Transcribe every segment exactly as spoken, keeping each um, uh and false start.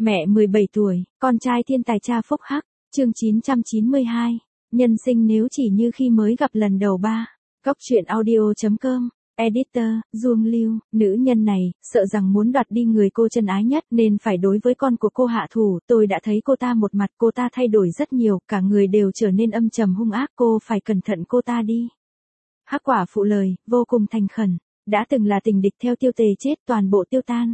Mẹ mười bảy tuổi, con trai thiên tài cha phúc hắc, chương chín trăm chín mươi hai, nhân sinh nếu chỉ như khi mới gặp lần đầu ba. Góc truyện audio.com, editor, Duông Lưu, nữ nhân này, sợ rằng muốn đoạt đi người cô chân ái nhất nên phải đối với con của cô hạ thủ. Tôi đã thấy cô ta một mặt, cô ta thay đổi rất nhiều, cả người đều trở nên âm trầm hung ác, cô phải cẩn thận cô ta đi. Hắc quả phụ lời, vô cùng thành khẩn, đã từng là tình địch theo Tiêu Tề chết toàn bộ tiêu tan.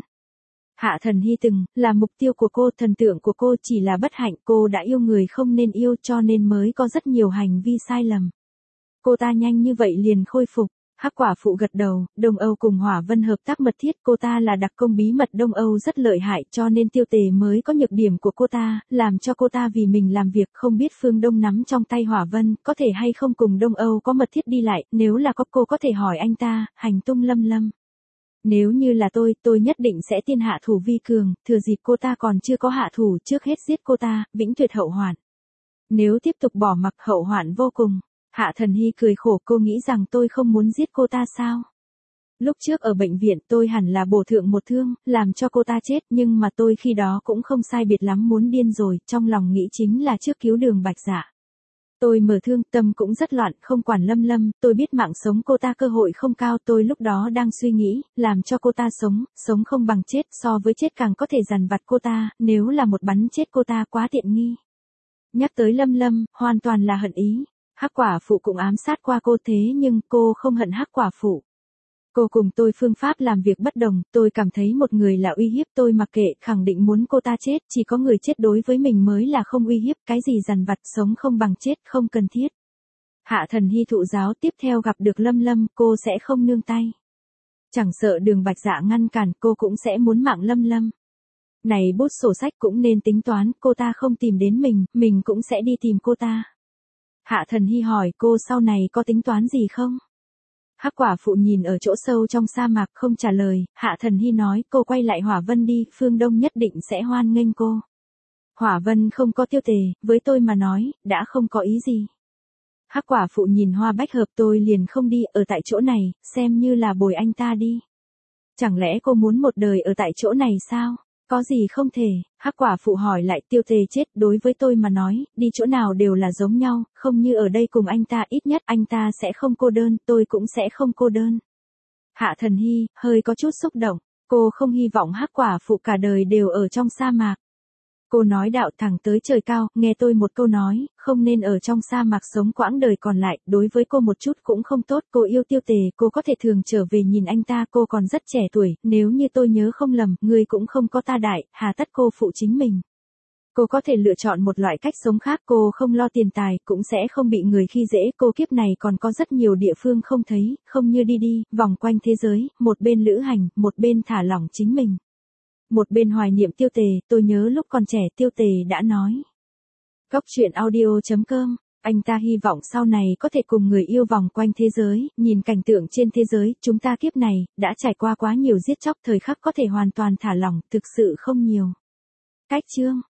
Hạ Thần Hy từng là mục tiêu của cô, thần tượng của cô, chỉ là bất hạnh cô đã yêu người không nên yêu cho nên mới có rất nhiều hành vi sai lầm. Cô ta nhanh như vậy liền khôi phục. Hắc quả phụ gật đầu, Đông Âu cùng Hỏa Vân hợp tác mật thiết, cô ta là đặc công bí mật Đông Âu rất lợi hại cho nên Tiêu Tề mới có nhược điểm của cô ta, làm cho cô ta vì mình làm việc. Không biết phương Đông nắm trong tay Hỏa Vân, có thể hay không cùng Đông Âu có mật thiết đi lại, nếu là có cô có thể hỏi anh ta, hành tung Lâm Lâm. Nếu như là tôi, tôi nhất định sẽ tiên hạ thủ vi cường, thừa dịp cô ta còn chưa có hạ thủ trước hết giết cô ta, vĩnh tuyệt hậu hoạn. Nếu tiếp tục bỏ mặc hậu hoạn vô cùng. Hạ Thần Hy cười khổ, cô nghĩ rằng tôi không muốn giết cô ta sao? Lúc trước ở bệnh viện tôi hẳn là bổ thượng một thương, làm cho cô ta chết, nhưng mà tôi khi đó cũng không sai biệt lắm muốn điên rồi, trong lòng nghĩ chính là trước cứu Đường Bạch Dạ. Tôi mở thương, tâm cũng rất loạn, không quản Lâm Lâm, tôi biết mạng sống cô ta cơ hội không cao, tôi lúc đó đang suy nghĩ, làm cho cô ta sống, sống không bằng chết, so với chết càng có thể dằn vặt cô ta, nếu là một bắn chết cô ta quá tiện nghi. Nhắc tới Lâm Lâm, hoàn toàn là hận ý. Hắc quả phụ cũng ám sát qua cô thế nhưng cô không hận Hắc quả phụ. Cô cùng tôi phương pháp làm việc bất đồng, tôi cảm thấy một người là uy hiếp tôi mặc kệ, khẳng định muốn cô ta chết, chỉ có người chết đối với mình mới là không uy hiếp, cái gì dằn vặt sống không bằng chết không cần thiết. Hạ Thần Hy thụ giáo, tiếp theo gặp được Lâm Lâm, cô sẽ không nương tay. Chẳng sợ Đường Bạch Dạ ngăn cản, cô cũng sẽ muốn mạng Lâm Lâm. Này bút sổ sách cũng nên tính toán, cô ta không tìm đến mình, mình cũng sẽ đi tìm cô ta. Hạ Thần Hy hỏi cô sau này có tính toán gì không? Hắc quả phụ nhìn ở chỗ sâu trong sa mạc không trả lời, Hạ Thần Hy nói cô quay lại Hỏa Vân đi, phương Đông nhất định sẽ hoan nghênh cô. Hỏa Vân không có Tiêu Tề, với tôi mà nói, đã không có ý gì. Hắc quả phụ nhìn hoa bách hợp, tôi liền không đi, ở tại chỗ này, xem như là bồi anh ta đi. Chẳng lẽ cô muốn một đời ở tại chỗ này sao? Có gì không thể, Hắc quả phụ hỏi lại, Tiêu Tề chết, đối với tôi mà nói, đi chỗ nào đều là giống nhau, không như ở đây cùng anh ta, ít nhất anh ta sẽ không cô đơn, tôi cũng sẽ không cô đơn. Hạ Thần Hy, hơi có chút xúc động, cô không hy vọng Hắc quả phụ cả đời đều ở trong sa mạc. Cô nói đạo thẳng tới trời cao, nghe tôi một câu nói, không nên ở trong sa mạc sống quãng đời còn lại, đối với cô một chút cũng không tốt, cô yêu Tiêu Tề, cô có thể thường trở về nhìn anh ta, cô còn rất trẻ tuổi, nếu như tôi nhớ không lầm, người cũng không có ta đại, hà tất cô phụ chính mình. Cô có thể lựa chọn một loại cách sống khác, cô không lo tiền tài, cũng sẽ không bị người khi dễ, cô kiếp này còn có rất nhiều địa phương không thấy, không như đi đi, vòng quanh thế giới, một bên lữ hành, một bên thả lỏng chính mình. Một bên hoài niệm Tiêu Tề, tôi nhớ lúc còn trẻ Tiêu Tề đã nói. Góc truyện audio.com, anh ta hy vọng sau này có thể cùng người yêu vòng quanh thế giới, nhìn cảnh tượng trên thế giới, chúng ta kiếp này, đã trải qua quá nhiều giết chóc, thời khắc có thể hoàn toàn thả lỏng, thực sự không nhiều. Cách chương.